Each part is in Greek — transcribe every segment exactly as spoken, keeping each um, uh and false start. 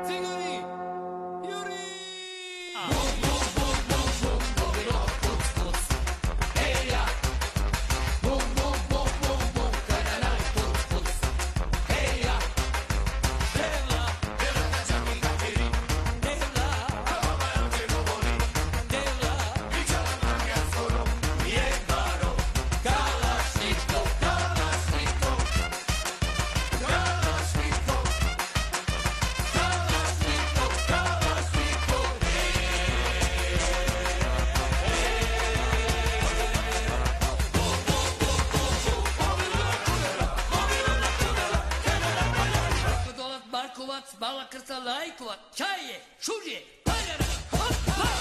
Bala krca lajkova, čaje, šužje, paljara, hop, hop!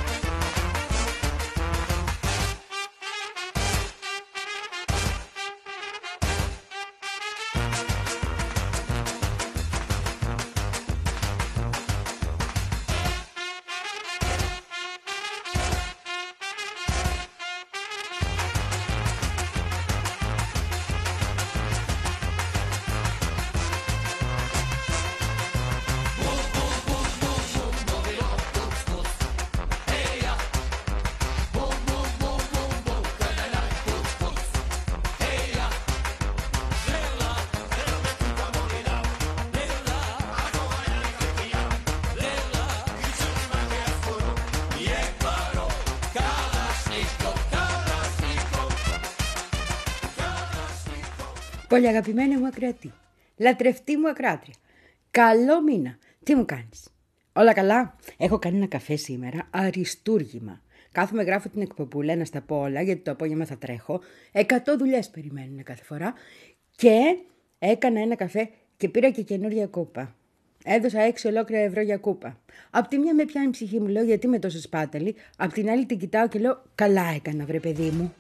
Πολύ αγαπημένη μου ακροατή, λατρευτή μου ακράτρια, καλό μήνα, τι μου κάνεις? Όλα καλά? Έχω κάνει ένα καφέ σήμερα, αριστούργημα. Κάθομαι, γράφω την εκπομπούλα, να στα πω όλα, γιατί το απόγευμα θα τρέχω. Εκατό δουλειές περιμένουν κάθε φορά. Και έκανα ένα καφέ και πήρα και καινούρια κούπα. Έδωσα έξι ολόκληρα ευρώ για κούπα. Απ' τη μια με πιάνει η ψυχή μου, λέω γιατί με τόσο σπάταλη. Απ' την άλλη την κοιτάω και λέω καλά έκανα, βρε παιδί μου.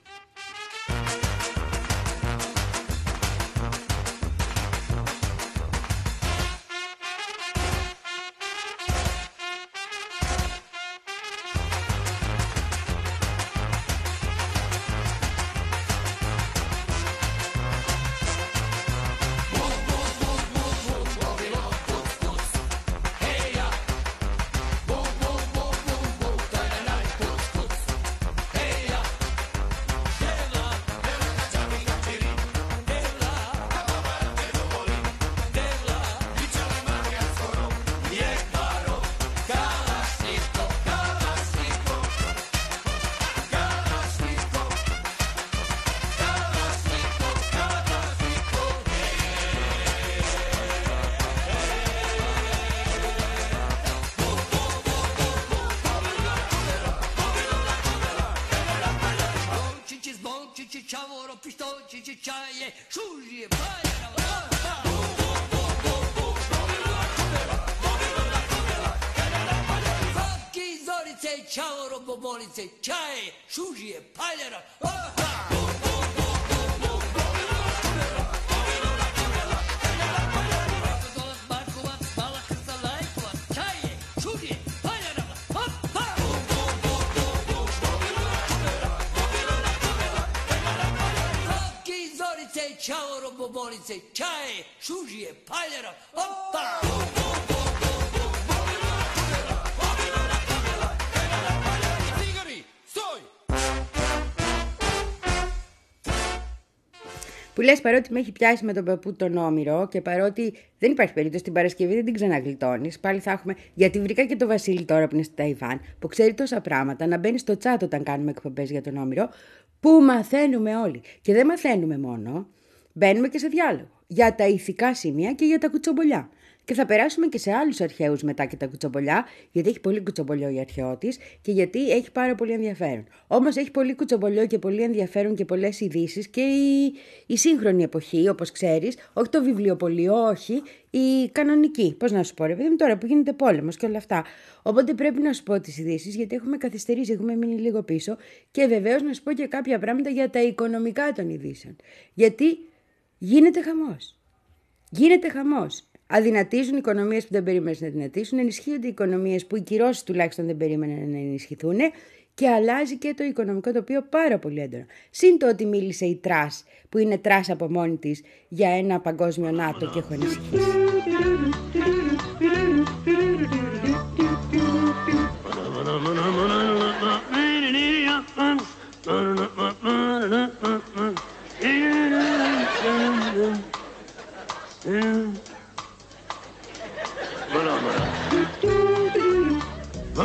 Ciao, bobolice, čaje, šužije, paljara, Markovac, bala krca lajkova, čaje, šužije, paljara, hop, hop! Roki, zorice, čao, bobolice, čaje, šužije, paljara, hop, hop! Που λες, παρότι με έχει πιάσει με τον παππού τον Όμηρο και παρότι δεν υπάρχει περίπτωση την Παρασκευή δεν την ξαναγλιτώνεις, πάλι θα έχουμε. Γιατί βρήκα και το Βασίλη τώρα που είναι στη Ταϊβάν, που ξέρει τόσα πράγματα, να μπαίνει στο chat όταν κάνουμε εκπομπές για τον Όμηρο, που μαθαίνουμε όλοι. Και δεν μαθαίνουμε μόνο, μπαίνουμε και σε διάλογο για τα ηθικά σημεία και για τα κουτσομπολιά. Και θα περάσουμε και σε άλλους αρχαίους μετά και τα κουτσομπολιά, γιατί έχει πολύ κουτσομπολιό η αρχαιότης και γιατί έχει πάρα πολύ ενδιαφέρον. Όμως έχει πολύ κουτσομπολιό και πολύ ενδιαφέρον και πολλές ειδήσεις και η, η σύγχρονη εποχή, όπως ξέρεις, όχι το βιβλιοπωλείο, όχι, η κανονική. Πώς να σου πω, ρε παιδί μου, τώρα που γίνεται πόλεμος και όλα αυτά. Οπότε πρέπει να σου πω τις ειδήσεις, γιατί έχουμε καθυστερήσει, έχουμε μείνει λίγο πίσω και βεβαίως να σου πω και κάποια πράγματα για τα οικονομικά των ειδήσεων. Γιατί γίνεται χαμός. Γίνεται χαμός. Αδυνατίζουν οι οικονομίες που δεν περίμενες να αδυνατίσουν, ενισχύονται οι οικονομίες που οι κυρώσεις τουλάχιστον δεν περίμεναν να ενισχυθούν και αλλάζει και το οικονομικό τοπίο πάρα πολύ έντονα. Συν το ότι μίλησε η Τρας, που είναι Τρας από μόνη της, για ένα παγκόσμιο ΝΑΤΟ και έχω ανησυχήσει.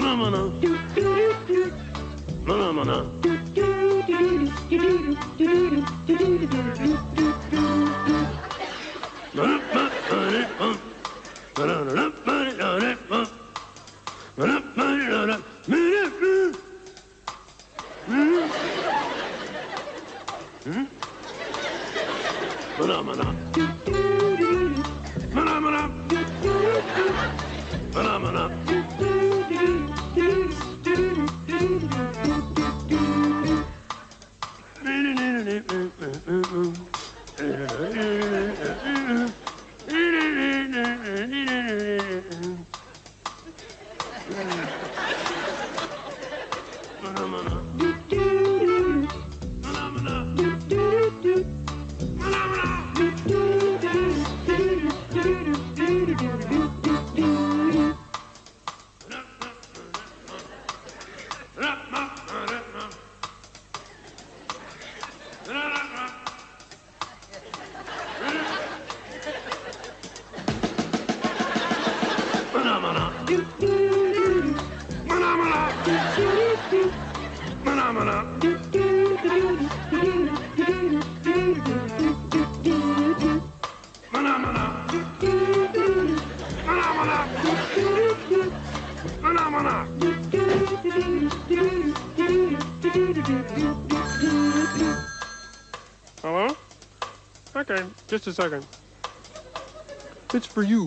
Hello? Okay, just a second. It's for you.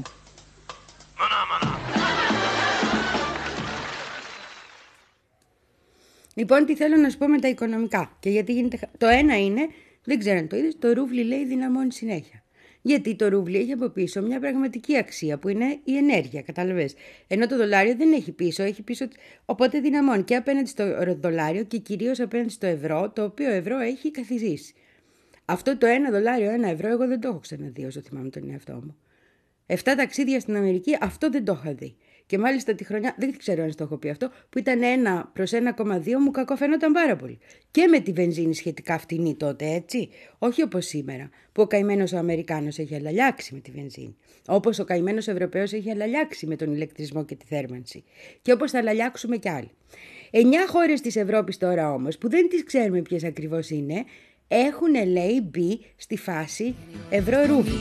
Λοιπόν, τι θέλω να σου πω με τα οικονομικά. Και γιατί γίνεται. Το ένα είναι, δεν ξέρω αν το είδες, το ρούβλι λέει δυναμώνει συνέχεια. Γιατί το ρούβλι έχει από πίσω μια πραγματική αξία που είναι η ενέργεια, κατάλαβες. Ενώ το δολάριο δεν έχει πίσω, έχει πίσω. Οπότε δυναμώνει και απέναντι στο δολάριο και κυρίως απέναντι στο ευρώ, το οποίο ευρώ έχει καθιζήσει. Αυτό το ένα δολάριο, ένα ευρώ, εγώ δεν το έχω ξαναδεί όσο θυμάμαι τον εαυτό μου. Εφτά ταξίδια στην Αμερική, αυτό δεν το είχα δει. Και μάλιστα τη χρονιά, δεν ξέρω αν το έχω πει αυτό, που ήταν ένα προς ένα κόμμα δύο, μου κακοφαίνονταν πάρα πολύ. Και με τη βενζίνη σχετικά φτηνή τότε, έτσι. Όχι όπως σήμερα, που ο καημένος ο Αμερικάνος έχει αλλάξει με τη βενζίνη. Όπως ο καημένος Ευρωπαίος έχει αλλάξει με τον ηλεκτρισμό και τη θέρμανση. Και όπως θα αλλάξουμε κι άλλοι. Εννιά χώρες της Ευρώπης τώρα όμως, που δεν τις ξέρουμε ποιες ακριβώς είναι, έχουν, λέει, μπει στη φάση ευρώ-ρούβλι.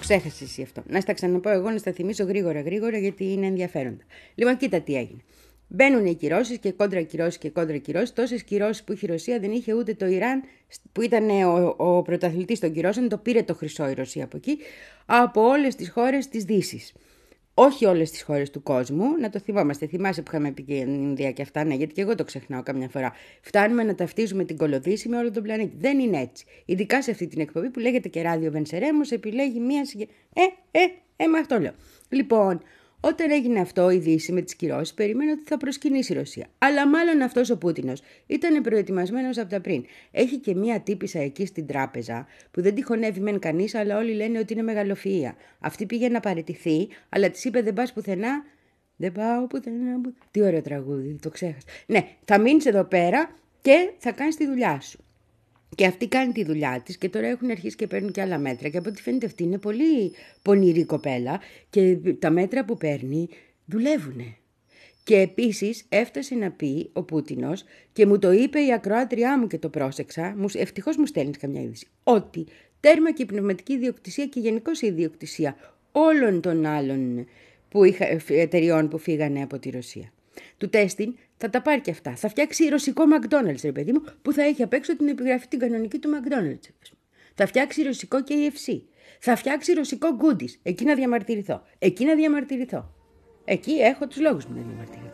ξέχασες εσύ αυτό. Να στα ξαναπώ εγώ, να στα θυμίσω γρήγορα γρήγορα, γιατί είναι ενδιαφέροντα. Λοιπόν, κοίτα τι έγινε. Μπαίνουν οι κυρώσεις και κόντρα κυρώσεις και κόντρα κυρώσεις. Τόσες κυρώσεις που είχε η Ρωσία δεν είχε ούτε το Ιράν, που ήταν ο, ο πρωταθλητής των κυρώσεων, το πήρε το χρυσό η Ρωσία από εκεί, από όλες τις χώρες της Δύσης. Όχι όλες τις χώρες του κόσμου, να το θυμόμαστε. Θυμάσαι που είχαμε πει και η Ινδία και αυτά, ναι, γιατί και εγώ το ξεχνάω καμιά φορά. Φτάνουμε να ταυτίζουμε την κολοδύση με όλο τον πλανήτη. Δεν είναι έτσι. Ειδικά σε αυτή την εκπομπή που λέγεται και Ράδιο Βενσερέμος, επιλέγει μία συγκεκριμένη. Ε, ε, ε, με αυτό λέω. Λοιπόν, όταν έγινε αυτό η Δύση με τις κυρώσεις, περίμενε ότι θα προσκυνήσει η Ρωσία. Αλλά μάλλον αυτός ο Πούτινος ήταν προετοιμασμένος από τα πριν. Έχει και μία τύπισσα εκεί στην τράπεζα που δεν τη χωνεύει μεν κανείς, αλλά όλοι λένε ότι είναι μεγαλοφυΐα. Αυτή πήγε να παραιτηθεί, αλλά της είπε δεν πας πουθενά. Δεν πάω πουθενά. Που... Τι ωραίο τραγούδι, το ξέχασα. Ναι, θα μείνεις εδώ πέρα και θα κάνεις τη δουλειά σου. Και αυτή κάνει τη δουλειά της και τώρα έχουν αρχίσει και παίρνουν και άλλα μέτρα. Και από ό,τι φαίνεται αυτή είναι πολύ πονηρή κοπέλα και τα μέτρα που παίρνει δουλεύουνε. Και επίσης έφτασε να πει ο Πούτινος και μου το είπε η ακροάτριά μου και το πρόσεξα, ευτυχώς μου στέλνεις καμιά είδηση, ότι τέρμα και η πνευματική ιδιοκτησία και γενικώς η ιδιοκτησία όλων των άλλων που είχα, εταιριών που φύγανε από τη Ρωσία. Του τέστην θα τα πάρει και αυτά. Θα φτιάξει ρωσικό McDonald's, ρε παιδί μου, που θα έχει απ' έξω την επιγραφή την κανονική του McDonald's. Θα φτιάξει ρωσικό κέι εφ σι. Θα φτιάξει ρωσικό Goodies. Εκεί να διαμαρτυρηθώ. Εκεί να διαμαρτυρηθώ. Εκεί έχω τους λόγους μου να διαμαρτυρηθώ.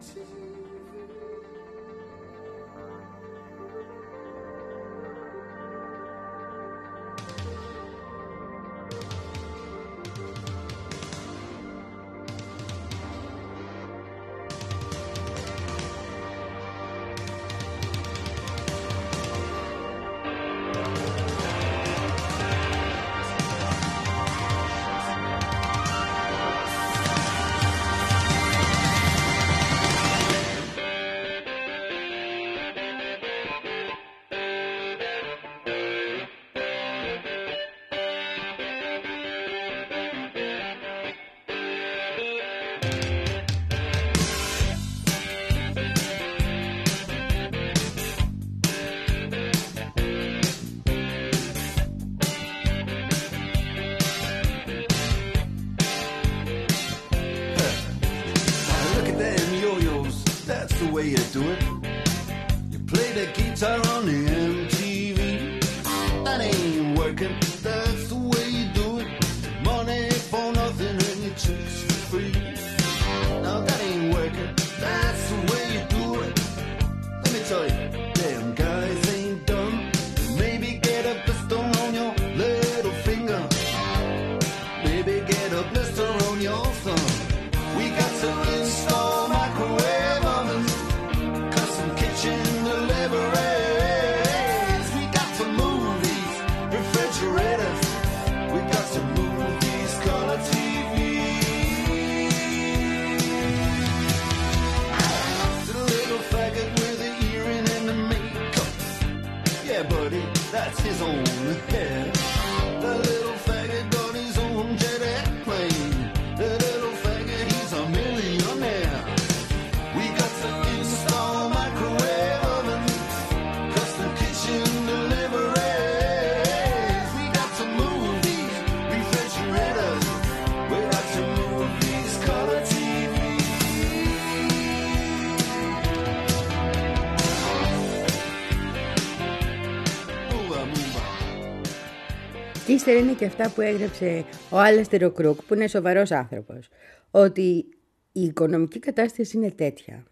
Και ύστερα είναι και αυτά που έγραψε ο Άλεστερ ο Κρούκ, που είναι σοβαρός άνθρωπος, ότι η οικονομική κατάσταση είναι τέτοια.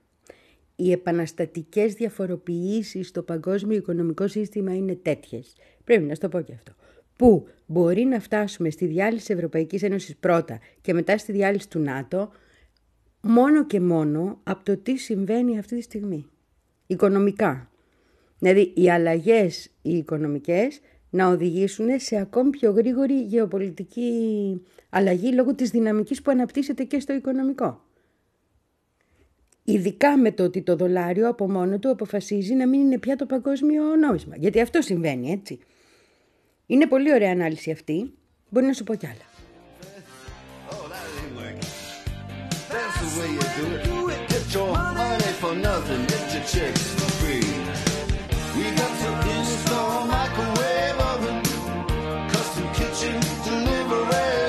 Οι επαναστατικές διαφοροποιήσεις στο παγκόσμιο οικονομικό σύστημα είναι τέτοιες. Πρέπει να σου το πω και αυτό. Που μπορεί να φτάσουμε στη διάλυση της Ευρωπαϊκής Ένωσης πρώτα και μετά στη διάλυση του ΝΑΤΟ, μόνο και μόνο από το τι συμβαίνει αυτή τη στιγμή. Οικονομικά. Δηλαδή οι αλλαγές οι οικονομικές να οδηγήσουν σε ακόμη πιο γρήγορη γεωπολιτική αλλαγή λόγω της δυναμικής που αναπτύσσεται και στο οικονομικό. Ειδικά με το ότι το δολάριο από μόνο του αποφασίζει να μην είναι πια το παγκόσμιο νόμισμα. Γιατί αυτό συμβαίνει, έτσι. Είναι πολύ ωραία ανάλυση αυτή. Μπορεί να σου πω κι άλλα. Delivery.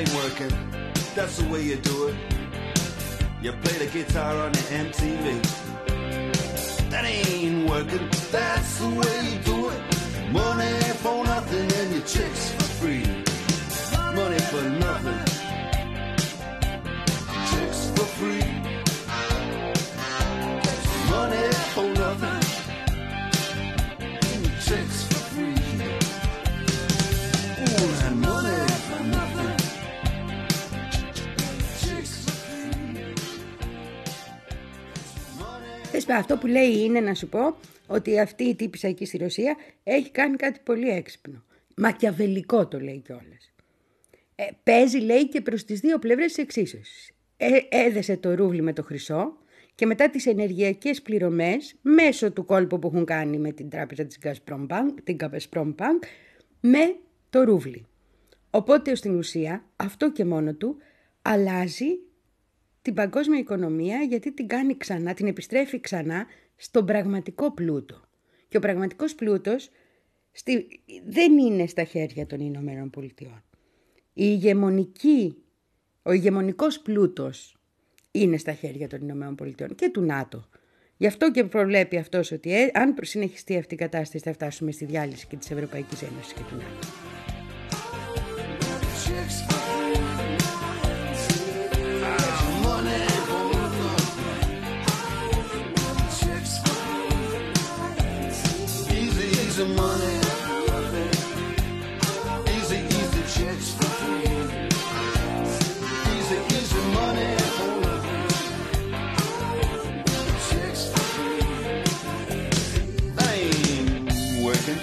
ain't working. That's the way you do it. You play the guitar on the M T V. That ain't working. That's the way you do it. Money for nothing and your chicks for free. Money for nothing. Chicks for free. Money for nothing. And your chicks for free. Ooh, and money for nothing. Chicks for free. Θες, αυτό που λέει είναι να σου πω ότι αυτή η τύπισσα εκεί στη Ρωσία έχει κάνει κάτι πολύ έξυπνο. Μακιαβελικό το λέει κιόλας. Ε, παίζει, λέει, και προς τις δύο πλευρές της εξίσωσης. Ε, έδεσε το ρούβλι με το χρυσό και μετά τις ενεργειακές πληρωμές μέσω του κόλπου που έχουν κάνει με την τράπεζα της Gazprom Bank, την Gazprom Bank, με το ρούβλι. Οπότε στην ουσία αυτό και μόνο του αλλάζει την παγκόσμια οικονομία, γιατί την κάνει ξανά, την επιστρέφει ξανά στον πραγματικό πλούτο. Και ο πραγματικός πλούτος στη, δεν είναι στα χέρια των Ηνωμένων Πολιτειών. Η ηγεμονική, ο ηγεμονικός πλούτος είναι στα χέρια των Ηνωμένων Πολιτειών και του ΝΑΤΟ. Γι' αυτό και προβλέπει αυτός ότι ε, αν συνεχιστεί αυτή η κατάσταση θα φτάσουμε στη διάλυση και της Ευρωπαϊκής Ένωσης και του ΝΑΤΟ. Money, easy, easy chicks for free. Easy, easy money for nothing. Chicks for free. I ain't working.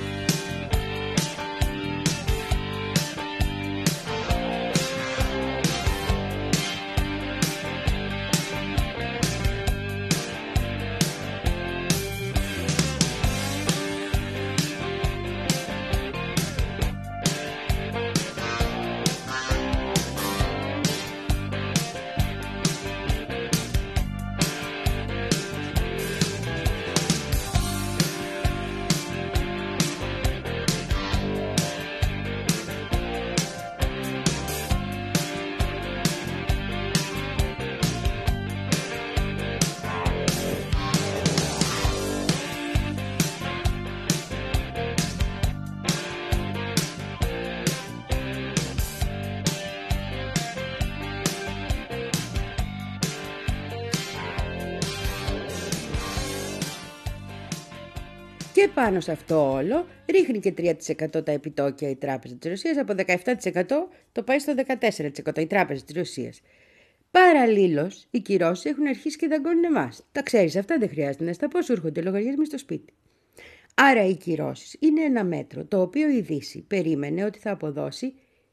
Και πάνω σε αυτό όλο ρίχνει και τρία τοις εκατό τα επιτόκια η Τράπεζα της Ρωσίας, από δεκαεπτά τοις εκατό το πάει στο δεκατέσσερα τοις εκατό η Τράπεζα της Ρωσίας. Παραλλήλως, οι κυρώσεις έχουν αρχίσει και δαγκώνουν εμάς. Τα ξέρεις αυτά, δεν χρειάζεται να στα πω, σου έρχονται λογαριασμοί στο σπίτι. Άρα οι κυρώσεις είναι ένα μέτρο το οποίο η Δύση περίμενε ότι θα αποδώσει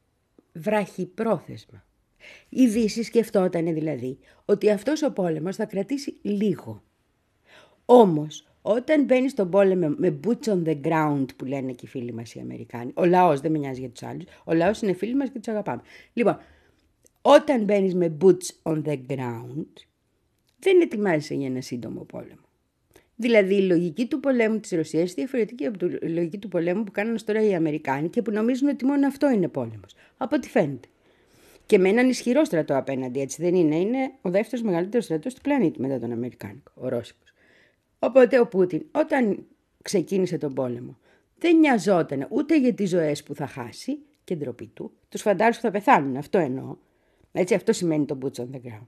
βραχυπρόθεσμα. Η Δύση σκεφτόταν δηλαδή ότι αυτός ο πόλεμος θα κρατήσει λίγο. Όμως, όταν μπαίνει στον πόλεμο με boots on the ground που λένε και οι φίλοι μας οι Αμερικάνοι, ο λαός δεν με νοιάζει για τους άλλους, ο λαός είναι φίλοι μας και τους αγαπάμε. Λοιπόν, όταν μπαίνεις με boots on the ground, δεν ετοιμάζεσαι για ένα σύντομο πόλεμο. Δηλαδή η λογική του πολέμου της Ρωσίας είναι διαφορετική από τη λογική του πολέμου που κάνουν τώρα οι Αμερικάνοι και που νομίζουν ότι μόνο αυτό είναι πόλεμος. Από ό,τι φαίνεται. Και με έναν ισχυρό στρατό απέναντι, έτσι δεν είναι. Είναι ο δεύτερος μεγαλύτερος στρατός του πλανήτη μετά τον Αμερικάνικο, ο Ρώσικος. Οπότε ο Πούτιν όταν ξεκίνησε τον πόλεμο δεν νοιαζόταν ούτε για τις ζωές που θα χάσει και ντροπή του, τους φαντάρους που θα πεθάνουν, αυτό εννοώ. Έτσι αυτό σημαίνει το boots on the ground.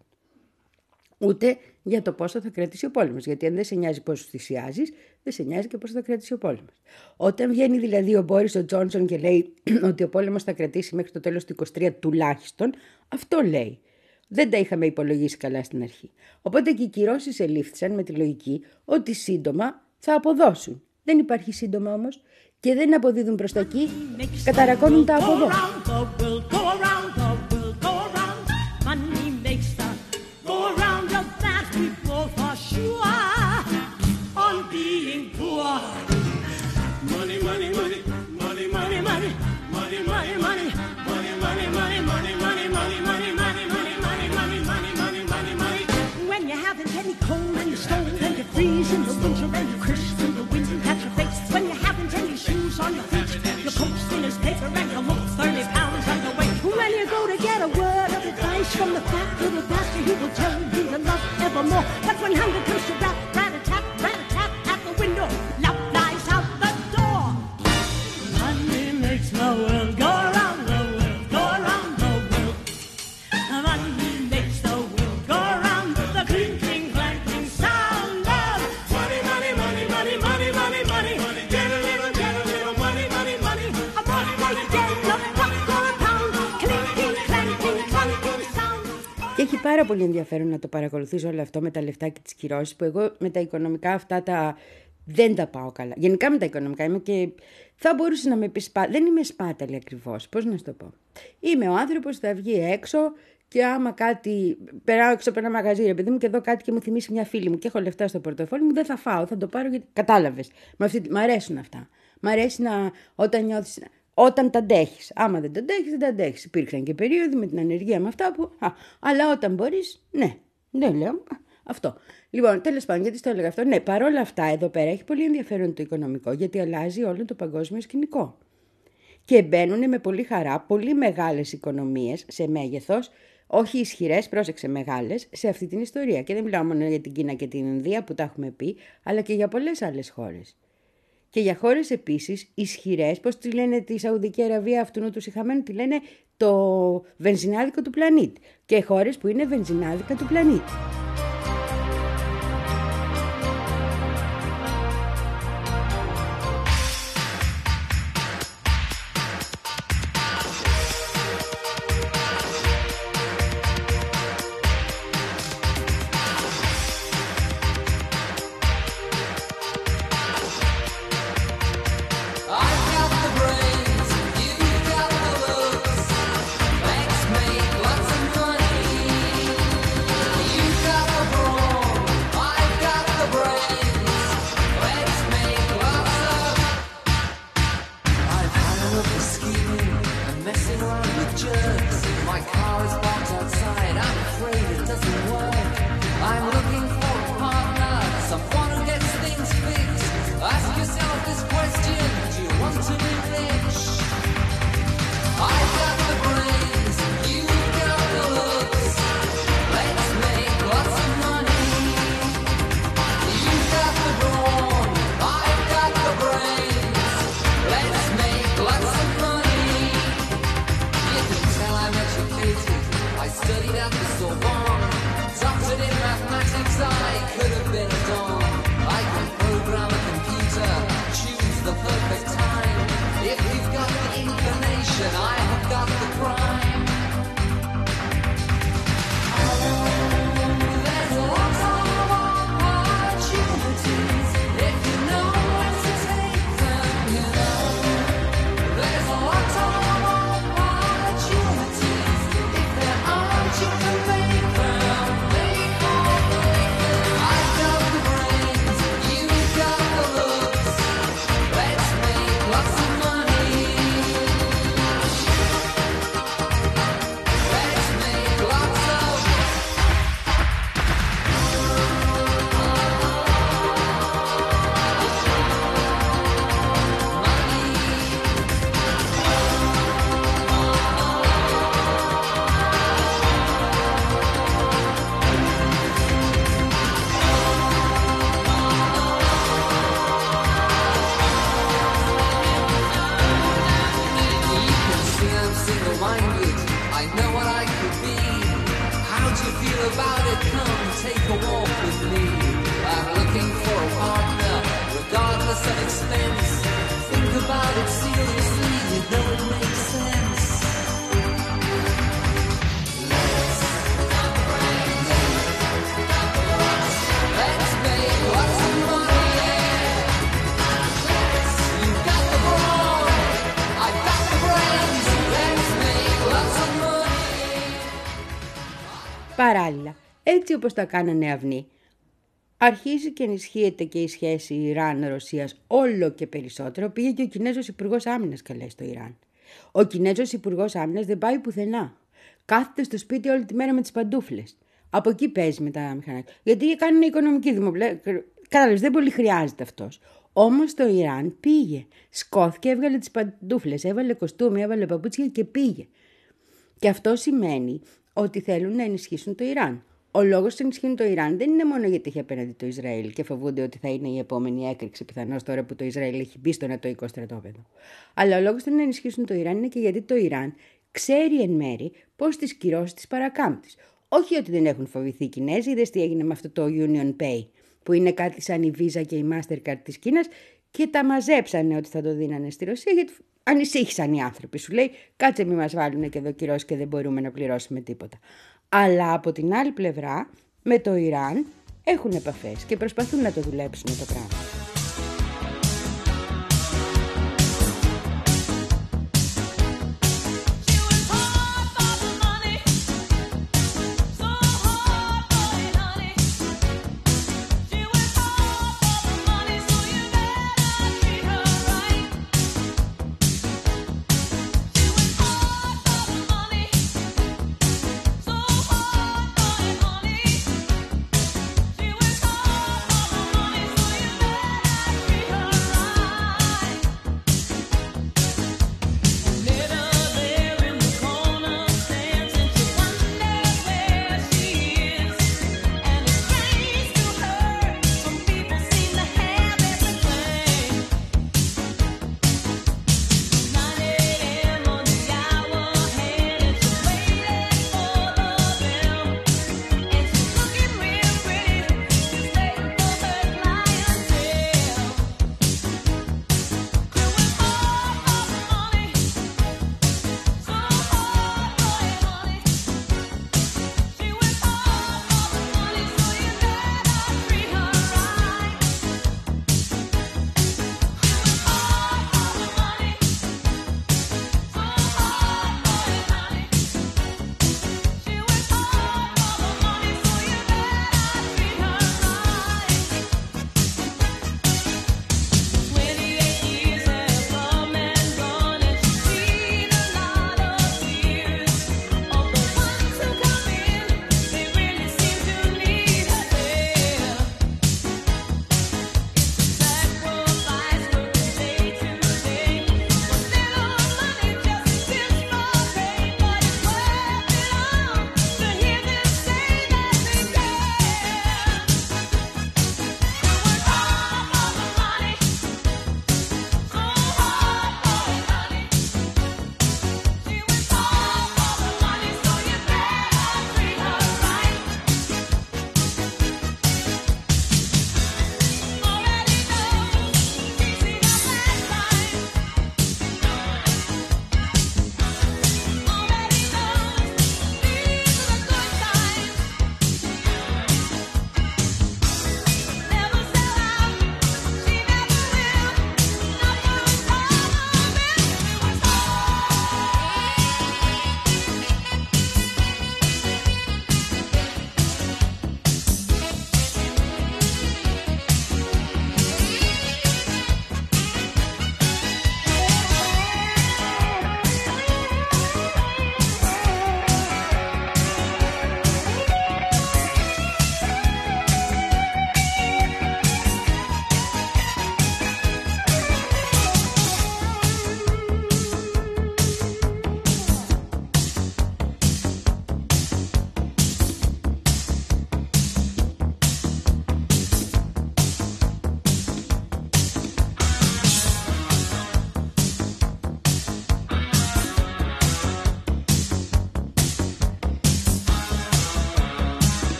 Ούτε για το πόσο θα κρατήσει ο πόλεμος. Γιατί αν δεν σε νοιάζει πόσο θυσιάζεις, δεν σε νοιάζει και πόσο θα κρατήσει ο πόλεμος. Όταν βγαίνει δηλαδή ο Μπόρις ο Τζόνσον και λέει ότι ο πόλεμος θα κρατήσει μέχρι το τέλος του είκοσι τρία τουλάχιστον, αυτό λέει. Δεν τα είχαμε υπολογίσει καλά στην αρχή. Οπότε και οι κυρώσεις ελήφθησαν με τη λογική ότι σύντομα θα αποδώσουν. Δεν υπάρχει σύντομα όμως και δεν αποδίδουν προς τα εκεί, καταρακώνουν τα από εδώ. In the winter and you curse through the wind and catch your face when you haven't any shoes on your feet. Your coat's thin as paper and you look thirty pounds underweight. When you go But when hunger comes to rat, rat-a-tat, rat-a-tat at the window, love flies out the door. Money makes the world go round, the world go around the world. Money makes the world go round, the clinking, clanking sound of money, money, money, money, money, money, money. Get a little, get a little money, money, money. A money, money, get a buck or a pound. Clinking, clanking, clanking sound. Και έχει πάρα πολύ ενδιαφέρον να το παρακολουθήσω όλο αυτό με τα λεφτά και τις κυρώσεις, που εγώ με τα οικονομικά αυτά τα δεν τα πάω καλά. Γενικά με τα οικονομικά είμαι και θα μπορούσε να με πει σπά... Δεν είμαι σπάταλη ακριβώς, πώς να σου το πω. Είμαι ο άνθρωπος που θα βγει έξω και άμα κάτι περάω έξω από ένα μαγαζί, ρε παιδί μου, και δω κάτι και μου θυμίσει μια φίλη μου και έχω λεφτά στο πορτοφόλι μου, δεν θα φάω, θα το πάρω γιατί κατάλαβες. Μ' αρέσουν αυτά. Μ' αρέσει να όταν νιώθεις... Όταν τα αντέχεις. Άμα δεν τα αντέχεις, δεν τα αντέχεις. Υπήρξαν και περίοδοι με την ανεργία με αυτά που. Α, αλλά όταν μπορείς, ναι. Δεν λέω. Αυτό. Λοιπόν, τέλος πάντων, γιατί στο έλεγα αυτό. Ναι, παρόλα αυτά, εδώ πέρα έχει πολύ ενδιαφέρον το οικονομικό, γιατί αλλάζει όλο το παγκόσμιο σκηνικό. Και μπαίνουν με πολύ χαρά πολύ μεγάλες οικονομίες σε μέγεθος, όχι ισχυρές, πρόσεξε, μεγάλες, σε αυτή την ιστορία. Και δεν μιλάω μόνο για την Κίνα και την Ινδία που τα έχουμε πει, αλλά και για πολλές άλλες χώρες. Και για χώρες επίσης ισχυρές, πώς τη λένε τη Σαουδική Αραβία αυτού του σιχαμένου, τη λένε το βενζινάδικο του πλανήτη. Και χώρες που είναι βενζινάδικα του πλανήτη. Παράλληλα, έτσι όπως τα κάνανε αυνοί, αρχίζει και ενισχύεται και η σχέση Ιράν-Ρωσίας όλο και περισσότερο. Πήγε και ο Κινέζος Υπουργός Άμυνας καλέ στο Ιράν. Ο Κινέζος Υπουργός Άμυνας δεν πάει πουθενά. Κάθεται στο σπίτι όλη τη μέρα με τις παντούφλες. Από εκεί παίζει με τα μηχανάκια. Γιατί κάνουν οικονομική δημοπλέ. Κατάλαβες, δεν πολύ χρειάζεται αυτός. Όμως το Ιράν πήγε. Σκόθηκε, έβγαλε τις παντούφλες, έβαλε κοστούμι, έβαλε παπούτσια και πήγε. Και αυτό σημαίνει ότι θέλουν να ενισχύσουν το Ιράν. Ο λόγος που ενισχύουν το Ιράν δεν είναι μόνο γιατί έχει απέναντι το Ισραήλ και φοβούνται ότι θα είναι η επόμενη έκρηξη πιθανώς τώρα που το Ισραήλ έχει μπει στο νατοϊκό στρατόπεδο. Αλλά ο λόγος που να ενισχύσουν το Ιράν είναι και γιατί το Ιράν ξέρει εν μέρη πώς τις κυρώσεις τις παρακάμπτεις. Όχι ότι δεν έχουν φοβηθεί οι Κινέζοι, είδες τι έγινε με αυτό το Union Pay, που είναι κάτι σαν η Visa και η Mastercard της Κίνας και τα μαζέψανε ότι θα το δίνανε στη Ρωσία γιατί ανησύχησαν οι άνθρωποι. Σου λέει κάτσε μη μας βάλουν και εδώ κυρώσεις και δεν μπορούμε να πληρώσουμε τίποτα. Αλλά από την άλλη πλευρά με το Ιράν έχουν επαφές και προσπαθούν να το δουλέψουν το πράγμα.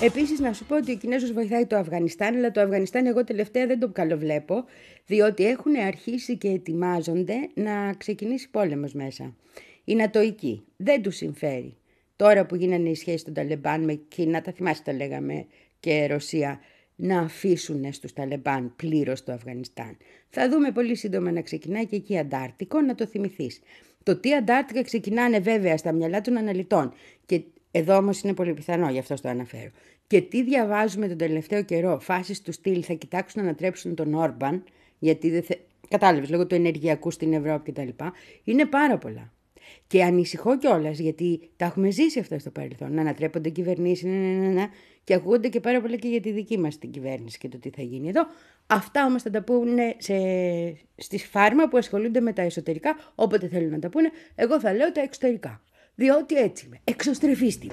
Επίσης, να σου πω ότι ο Κινέζος βοηθάει το Αφγανιστάν, αλλά το Αφγανιστάν εγώ τελευταία δεν το καλοβλέπω, διότι έχουν αρχίσει και ετοιμάζονται να ξεκινήσει πόλεμος μέσα. Οι Νατοικοί δεν τους συμφέρει. Τώρα που γίνανε οι σχέσεις των Ταλεμπάν με Κίνα, τα θυμάσαι τα λέγαμε, και Ρωσία, να αφήσουν στους Ταλεμπάν πλήρως το Αφγανιστάν. Θα δούμε πολύ σύντομα να ξεκινάει και εκεί Αντάρτικο, να το θυμηθείς. Το τι Αντάρτικα ξεκινάνε βέβαια στα μυαλά των αναλυτών, και εδώ όμως είναι πολύ πιθανό, γι' αυτό το αναφέρω. Και τι διαβάζουμε τον τελευταίο καιρό, φάσεις του στυλ θα κοιτάξουν να ανατρέψουν τον Όρμπαν, γιατί δεν θε... κατάλαβες, λόγω του ενεργειακού στην Ευρώπη κτλ. Είναι πάρα πολλά. Και ανησυχώ κιόλας, γιατί τα έχουμε ζήσει αυτά στο παρελθόν. Να ανατρέπονται κυβερνήσεις, ναι, ναι, ναι, ναι, και ακούγονται και πάρα πολλά και για τη δική μας την κυβέρνηση και το τι θα γίνει εδώ. Αυτά όμως θα τα πούνε σε... στις φάρμα που ασχολούνται με τα εσωτερικά, όποτε θέλουν να τα πούνε. Εγώ θα λέω τα εξωτερικά. Διότι έτσι είμαι. Εξωστρεφίστη.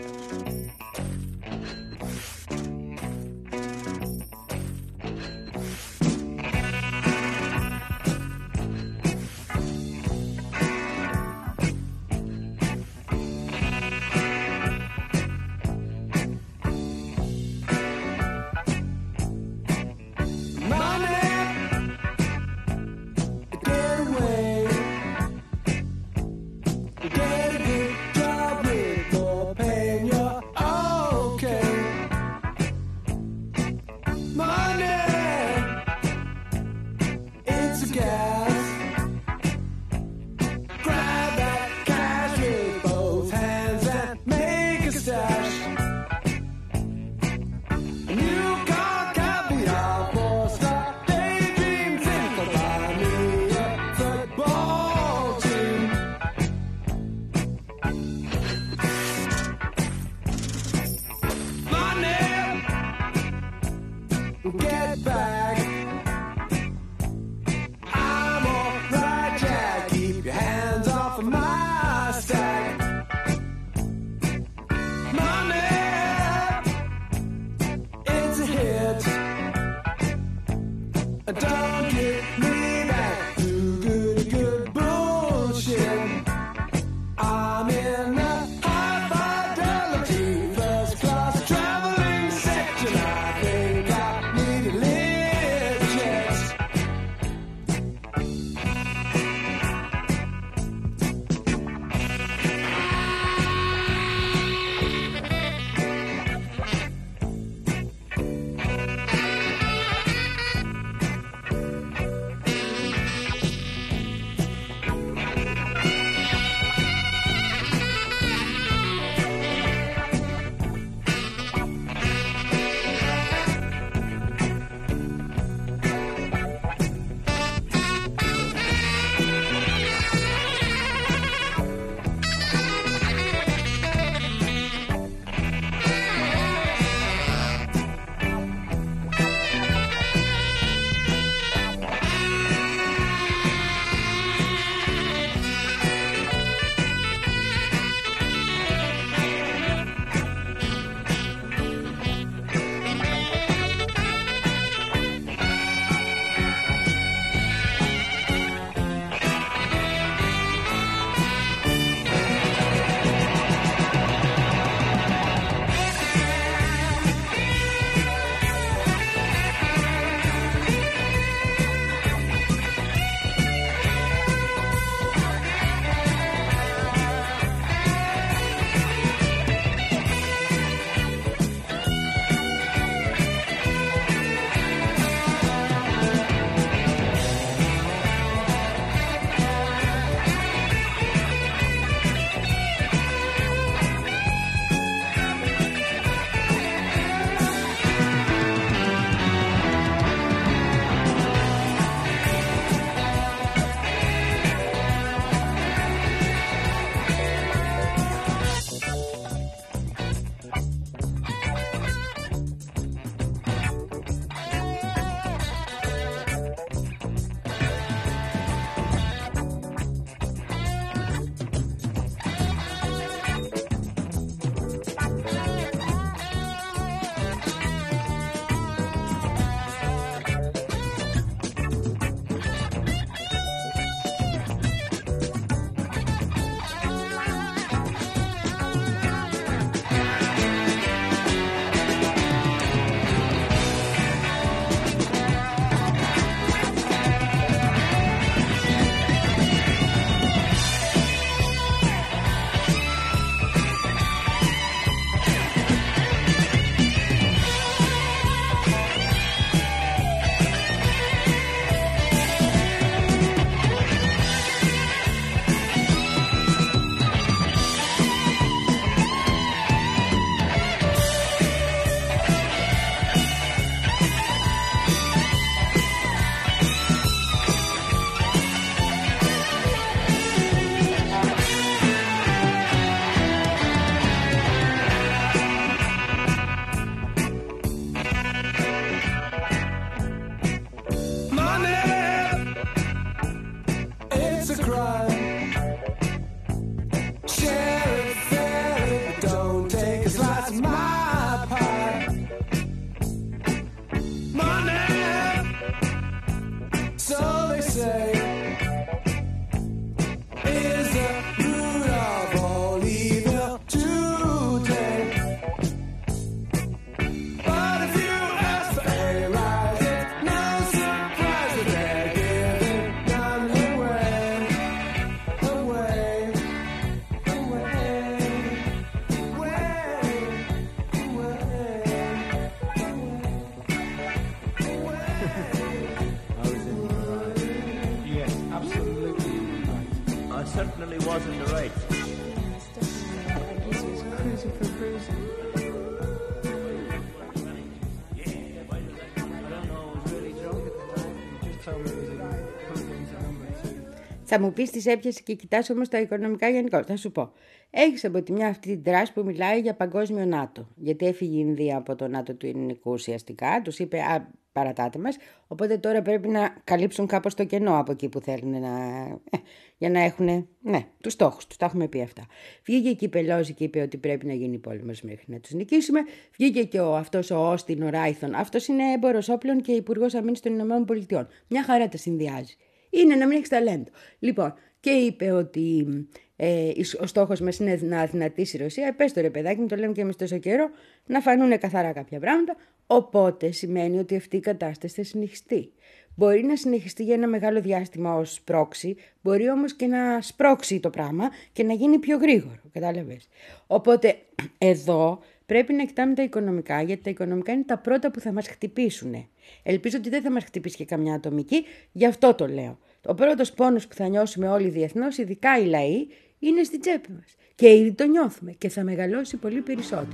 definitely wasn't the right. Cruising for cruising. Θα μου πεις τις έπιασε και κοιτάς όμως τα οικονομικά γενικώ. Θα σου πω. Έχεις από τη μια αυτή την τράση που μιλάει για παγκόσμιο ΝΑΤΟ. Γιατί έφυγε η Ινδία από το ΝΑΤΟ του ελληνικού ουσιαστικά. Τους είπε α, παρατάτε μας. Οπότε τώρα πρέπει να καλύψουν κάπως το κενό από εκεί που θέλουν να... Ε, για να έχουν ναι, τους στόχους τους. Τα έχουμε πει αυτά. Βγήκε εκεί η Πελώση και είπε ότι πρέπει να γίνει πόλεμος μέχρι να τους νικήσουμε. Βγήκε και ο, αυτός ο Όστιν, ο Ράιθον. Αυτός είναι έμπορος όπλων και υπουργός αμήνης των Ηνωμένων Πολιτειών. Μια χαρά τα συνδυάζει. Είναι να μην έχεις ταλέντο. Λοιπόν, και είπε ότι ε, ο στόχος μας είναι να αδυνατήσει η Ρωσία. Πες το ρε παιδάκι μου, το λέμε και εμείς τόσο καιρό, να φανούν καθαρά κάποια πράγματα. Οπότε σημαίνει ότι αυτή η κατάσταση θα συνεχιστεί. Μπορεί να συνεχιστεί για ένα μεγάλο διάστημα ως πρόξη, μπορεί όμως και να σπρώξει το πράγμα και να γίνει πιο γρήγορο. Κατάλαβες. Οπότε εδώ πρέπει να κοιτάμε τα οικονομικά, γιατί τα οικονομικά είναι τα πρώτα που θα μας χτυπήσουν. Ελπίζω ότι δεν θα μας χτυπήσει και καμιά ατομική, γι' αυτό το λέω. Ο πρώτος πόνος που θα νιώσουμε όλοι διεθνώς, ειδικά οι λαοί, είναι στην τσέπη μας. Και ήδη το νιώθουμε και θα μεγαλώσει πολύ περισσότερο.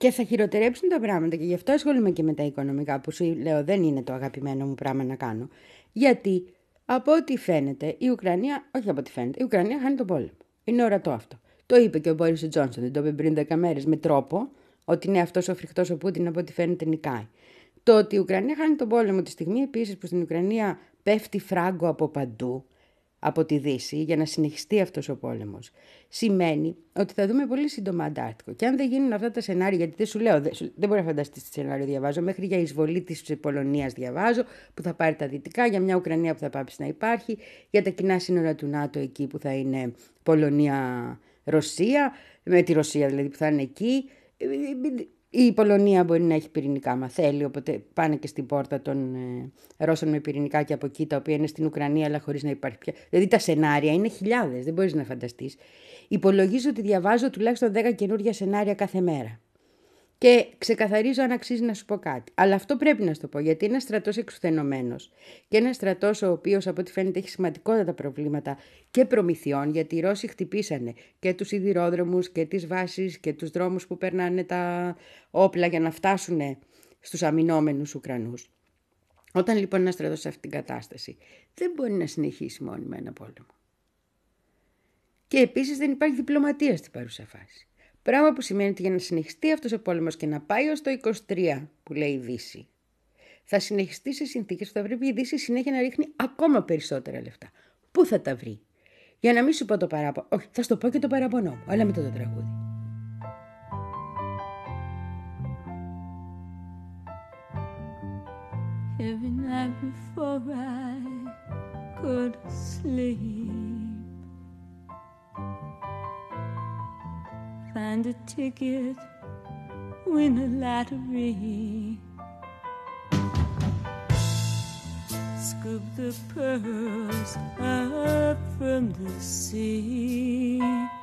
Και θα χειροτερέψουν τα πράγματα και γι' αυτό ασχολούμαι και με τα οικονομικά που σου λέω δεν είναι το αγαπημένο μου πράγμα να κάνω. Γιατί από ό,τι φαίνεται η Ουκρανία, όχι από ό,τι φαίνεται, η Ουκρανία χάνει τον πόλεμο. Είναι ορατό αυτό. Το είπε και ο Μπόρις Τζόνσον, δεν το είπε πριν δέκα μέρες με τρόπο ότι είναι αυτός ο φρικτός ο Πούτιν από ό,τι φαίνεται νικάει. Το ότι η Ουκρανία χάνει τον πόλεμο τη στιγμή επίσης που στην Ουκρανία πέφτει φράγκο από παντού, από τη Δύση, για να συνεχιστεί αυτός ο πόλεμος, σημαίνει ότι θα δούμε πολύ σύντομα Αντάρτικο. Και αν δεν γίνουν αυτά τα σενάρια, γιατί δεν σου λέω, δεν, δεν μπορεί να φανταστείς τι σενάριο διαβάζω, μέχρι για εισβολή της Πολωνίας διαβάζω, που θα πάρει τα δυτικά, για μια Ουκρανία που θα πάψει να υπάρχει, για τα κοινά σύνορα του ΝΑΤΟ εκεί που θα είναι Πολωνία-Ρωσία, με τη Ρωσία δηλαδή που θα είναι εκεί. Η Πολωνία μπορεί να έχει πυρηνικά, άμα θέλει, οπότε πάνε και στην πόρτα των ε, Ρώσων με πυρηνικά και από εκεί, τα οποία είναι στην Ουκρανία, αλλά χωρίς να υπάρχει πια. Δηλαδή τα σενάρια είναι χιλιάδες, δεν μπορείς να φανταστείς. Υπολογίζω ότι διαβάζω τουλάχιστον δέκα καινούργια σενάρια κάθε μέρα. Και ξεκαθαρίζω αν αξίζει να σου πω κάτι. Αλλά αυτό πρέπει να σου το πω, γιατί είναι ένας στρατός εξουθενωμένος και ένας στρατός ο οποίος από ό,τι φαίνεται έχει σημαντικότατα προβλήματα και προμηθειών, γιατί οι Ρώσοι χτυπήσανε και τους σιδηρόδρομους και τις βάσεις και τους δρόμους που περνάνε τα όπλα για να φτάσουν στους αμυνόμενους Ουκρανούς. Όταν λοιπόν ένας στρατός σε αυτήν την κατάσταση δεν μπορεί να συνεχίσει μόνιμα ένα πόλεμο. Και επίσης δεν υπάρχει διπλωματία στην παρούσα φάση. Πράγμα που σημαίνει ότι για να συνεχιστεί αυτός ο πόλεμος και να πάει ως το είκοσι τρία που λέει η Δύση, θα συνεχιστεί σε συνθήκες που θα πρέπει η Δύση συνέχεια να ρίχνει ακόμα περισσότερα λεφτά. Πού θα τα βρει? Για να μην σου πω το παράπονο. Όχι, θα σου το πω και το παραπονό μου, αλλά μετά το τραγούδι. Every night before I could sleep, find a ticket, win a lottery, scoop the pearls up from the sea,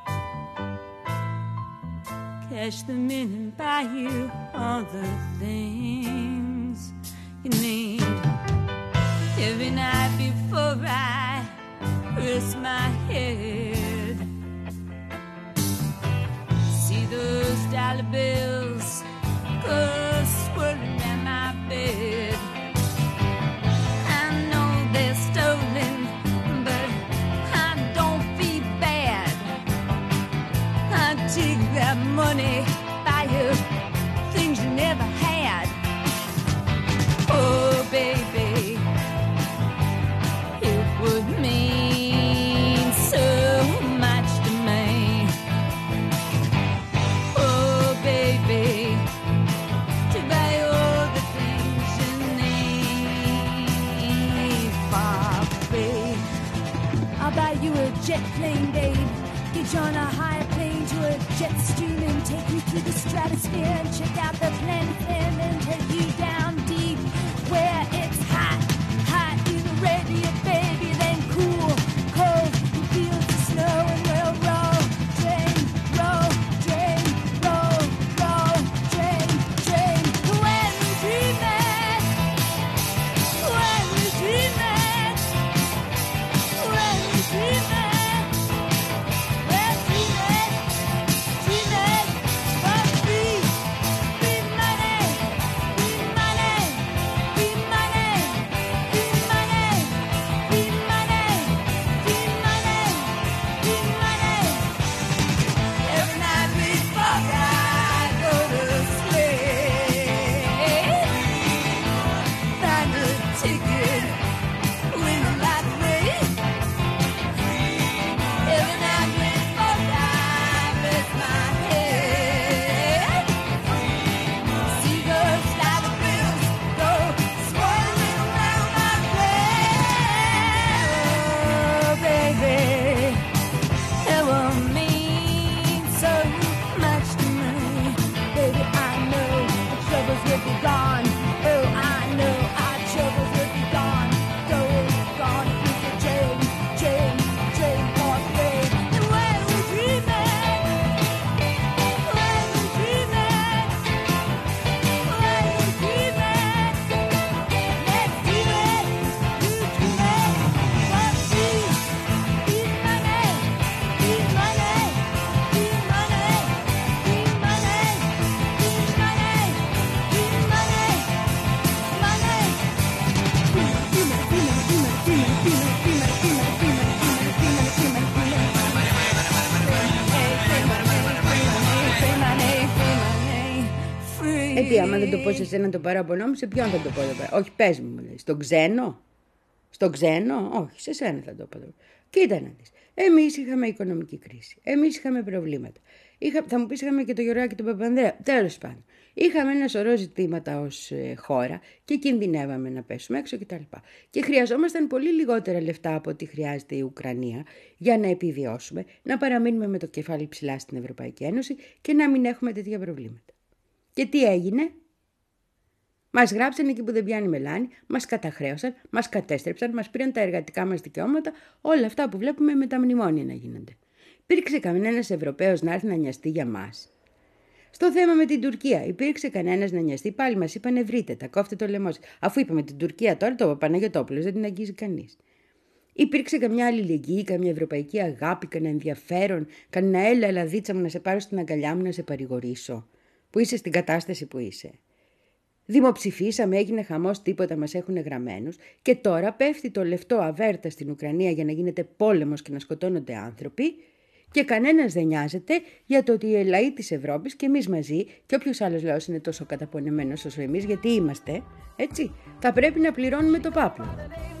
cash them in and buy you all the things you need. Every night before I rest my head, see those dollar bills go swirling at my bed. I know they're stolen, but I don't feel bad. I take that money, buy you things you never had. Oh, baby, it would mean so much to me. Oh, baby, to buy all the things you need for free. I'll buy you a jet plane, babe. Get you on a higher plane to a jet stream and take you through the stratosphere and check out the planet and then take you down deep where it's hot, hot in the radiant, baby, then cool, cold, and fields of snow, and we'll roll, drain, roll, drain, roll, roll, drain, drain. When we dream it, when we dream it, when we dream it, we'll dream it, dream it, for free, free money, free money. Ε, τι, άμα δεν το πω σε εσένα το παράπονό μου, σε ποιον θα το πω εδώ πέρα? Όχι, πες μου, λέει. Στον ξένο? Στον ξένο? Όχι, σε σένα θα το πω. Κοίτα να δεις. Εμείς είχαμε οικονομική κρίση. Εμείς είχαμε προβλήματα. Είχα, θα μου πεις, είχαμε και το Γιωργάκη του Παπανδρέα. Τέλος πάντων. Είχαμε ένα σωρό ζητήματα ως ε, χώρα και κινδυνεύαμε να πέσουμε έξω κτλ. Και, και χρειαζόμασταν πολύ λιγότερα λεφτά από ό,τι χρειάζεται η Ουκρανία για να επιβιώσουμε, να παραμείνουμε με το κεφάλι ψηλά στην Ευρωπαϊκή Ένωση και να μην έχουμε τέτοια προβλήματα. Και τι έγινε? Μας γράψαν εκεί που δεν πιάνει μελάνη, μας καταχρέωσαν, μας κατέστρεψαν, μας πήραν τα εργατικά μας δικαιώματα, όλα αυτά που βλέπουμε με τα μνημόνια να γίνονται. Υπήρξε κανένας Ευρωπαίος να έρθει να νοιαστεί για μας? Στο θέμα με την Τουρκία, υπήρξε κανένας να νοιαστεί? Πάλι μας είπανε βρείτε τα, κόφτε το λαιμό σας. Αφού είπαμε την Τουρκία τώρα, το Παναγιωτόπουλος δεν την αγγίζει κανείς. Υπήρξε καμιά αλληλεγγύη, καμιά ευρωπαϊκή αγάπη, κανένα ενδιαφέρον, κανένα έλα, ελαδίτσα μου να σε πάρω στην αγκαλιά μου να σε παρηγορήσω, που είσαι στην κατάσταση που είσαι? Δημοψηφίσαμε, έγινε χαμός, τίποτα, μας έχουν γραμμένους και τώρα πέφτει το λεφτό αβέρτα στην Ουκρανία για να γίνεται πόλεμος και να σκοτώνονται άνθρωποι και κανένας δεν νοιάζεται για το ότι οι λαοί της Ευρώπης και εμείς μαζί και όποιος άλλος λαός είναι τόσο καταπονεμένος όσο εμείς, γιατί είμαστε, έτσι, θα πρέπει να πληρώνουμε το πάπλο.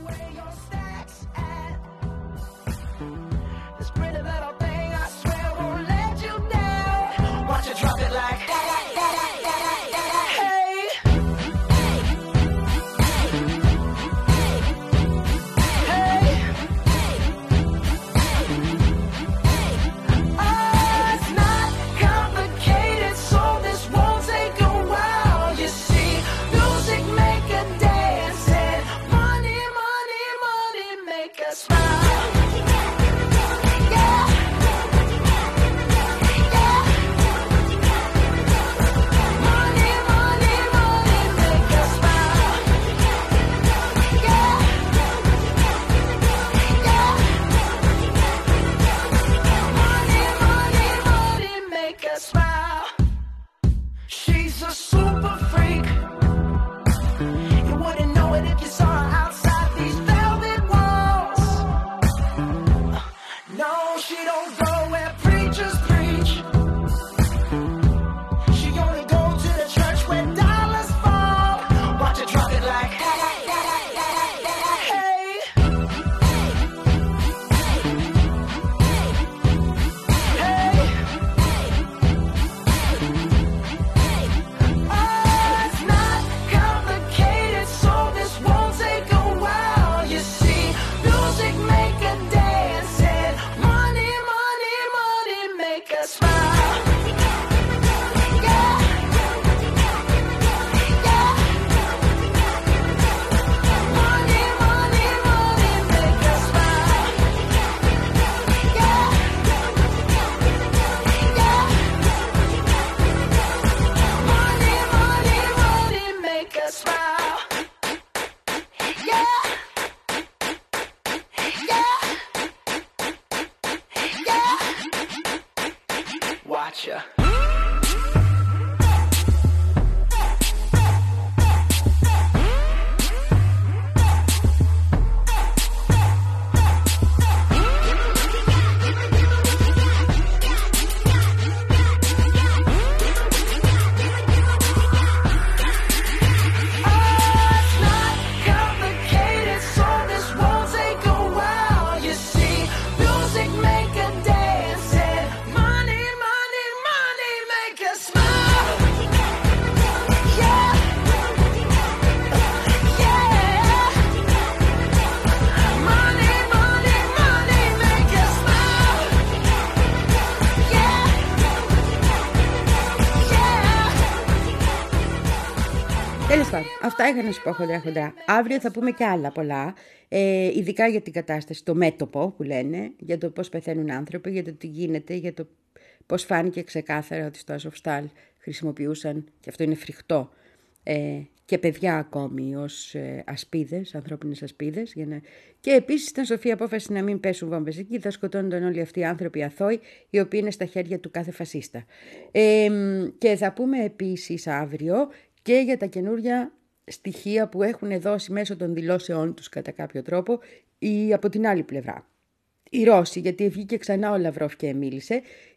Αυτά είχα να σου πω χοντρά χοντρά. Αύριο θα πούμε και άλλα πολλά, ε, ειδικά για την κατάσταση, το μέτωπο που λένε, για το πώς πεθαίνουν άνθρωποι, για το τι γίνεται, για το πώς φάνηκε ξεκάθαρα ότι στο Αζοφστάλ χρησιμοποιούσαν, και αυτό είναι φρικτό, ε, και παιδιά ακόμη ως ε, ασπίδες, ανθρώπινες ασπίδες. Για να... Και επίσης ήταν σοφή απόφαση να μην πέσουν βόμβες εκεί, θα σκοτώνονταν όλοι αυτοί οι άνθρωποι αθώοι, οι οποίοι είναι στα χέρια του κάθε φασίστα. Ε, και θα πούμε επίσης αύριο και για τα καινούρια στοιχεία που έχουν δώσει μέσω των δηλώσεών τους κατά κάποιο τρόπο ή από την άλλη πλευρά. Οι Ρώσοι, γιατί βγήκε ξανά ο Λαυρόφ και μίλησε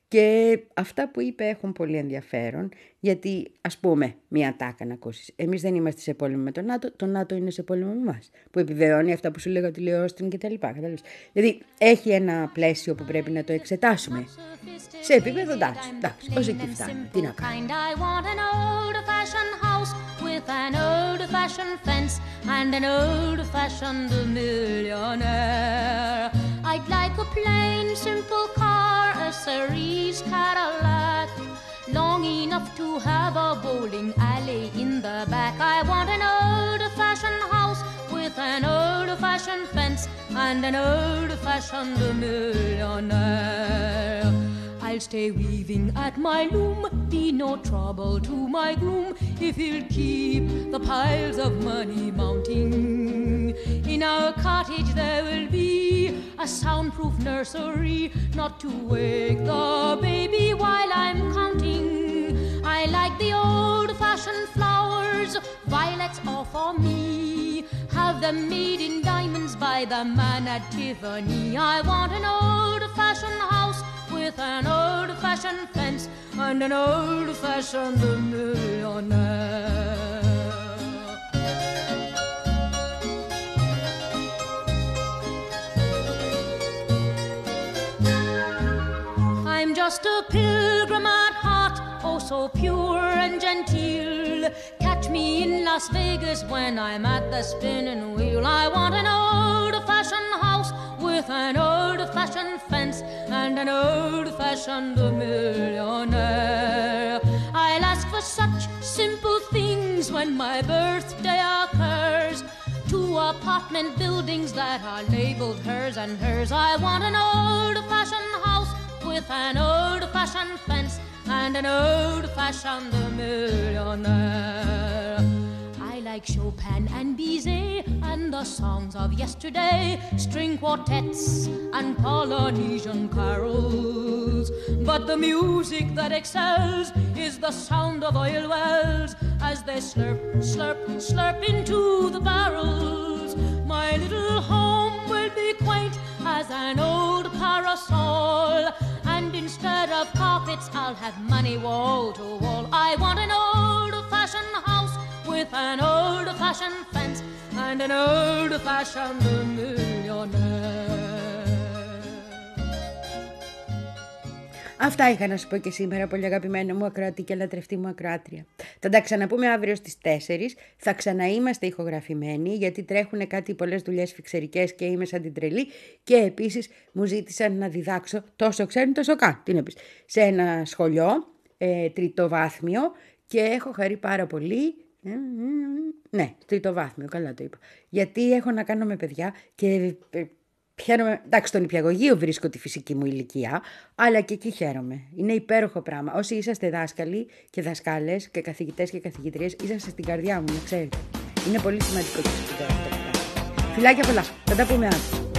Και αυτά που είπε έχουν πολύ ενδιαφέρον, γιατί ας πούμε μία τάκα να ακούσεις. Εμείς δεν είμαστε σε πόλεμο με το ΝΑΤΟ, το ΝΑΤΟ είναι σε πόλεμο με εμάς. Που επιβεβαιώνει αυτά που σου λέγα ότι λέει ο Όστιν και τα λοιπά. Δηλαδή έχει ένα πλαίσιο που πρέπει να το εξετάσουμε. Σε επίπεδο εντάξει, εντάξει, ως εκεί φτάνουμε. Τι να κάνουμε. An old-fashioned fence and an old-fashioned millionaire. I'd like a plain, simple car, a cerise Cadillac, long enough to have a bowling alley in the back. I want an old-fashioned house with an old-fashioned fence and an old-fashioned millionaire. I'll stay weaving at my loom, be no trouble to my groom, if he'll keep the piles of money mounting. In our cottage there will be a soundproof nursery, not to wake the baby while I'm counting. I like the old-fashioned flowers, violets are for me. Have them made in diamonds by the man at Tiffany. I want an old-fashioned house with an old-fashioned fence and an old-fashioned millionaire. I'm just a pilgrim at heart, oh so pure and genteel. Catch me in Las Vegas when I'm at the spinning wheel. I want an old-fashioned house with an old-fashioned fence and an old-fashioned millionaire. I'll ask for such simple things when my birthday occurs. Two apartment buildings that are labeled hers and hers. I want an old-fashioned house with an old-fashioned fence and an old-fashioned millionaire. I like Chopin and Bizet and the songs of yesterday, string quartets and Polynesian carols. But the music that excels is the sound of oil wells as they slurp, slurp, slurp into the barrels. My little home will be quaint as an old parasol, and instead of carpets I'll have money wall to wall. I want an old-fashioned house with an old-fashioned fence and an old-fashioned millionaire. Αυτά είχα να σου πω και σήμερα, πολύ αγαπημένα μου ακροατή και λατρευτή μου ακροάτρια. Θα τα ξαναπούμε αύριο στις τέσσερις. Θα ξαναείμαστε ηχογραφημένοι, γιατί τρέχουν κάτι πολλές δουλειές φιξερικές και είμαι σαν την τρελή. Και επίσης μου ζήτησαν να διδάξω, τόσο ξέρουν τόσο καν, τι να πεις, σε ένα σχολείο, ε, τριτοβάθμιο, και έχω χαρεί πάρα πολύ. Ναι, τριτοβάθμιο, καλά το είπα. Γιατί έχω να κάνω με παιδιά και χαίρομαι. Εντάξει, στον νηπιαγωγείο βρίσκω τη φυσική μου ηλικία, αλλά και εκεί χαίρομαι. Είναι υπέροχο πράγμα. Όσοι είσαστε δάσκαλοι και δασκάλες και καθηγητές και καθηγητρίες, είσαστε στην καρδιά μου, να ξέρετε. Είναι πολύ σημαντικό και σπουδαίο αυτό. Φιλάκια πολλά. Θα τα πούμε αύριο.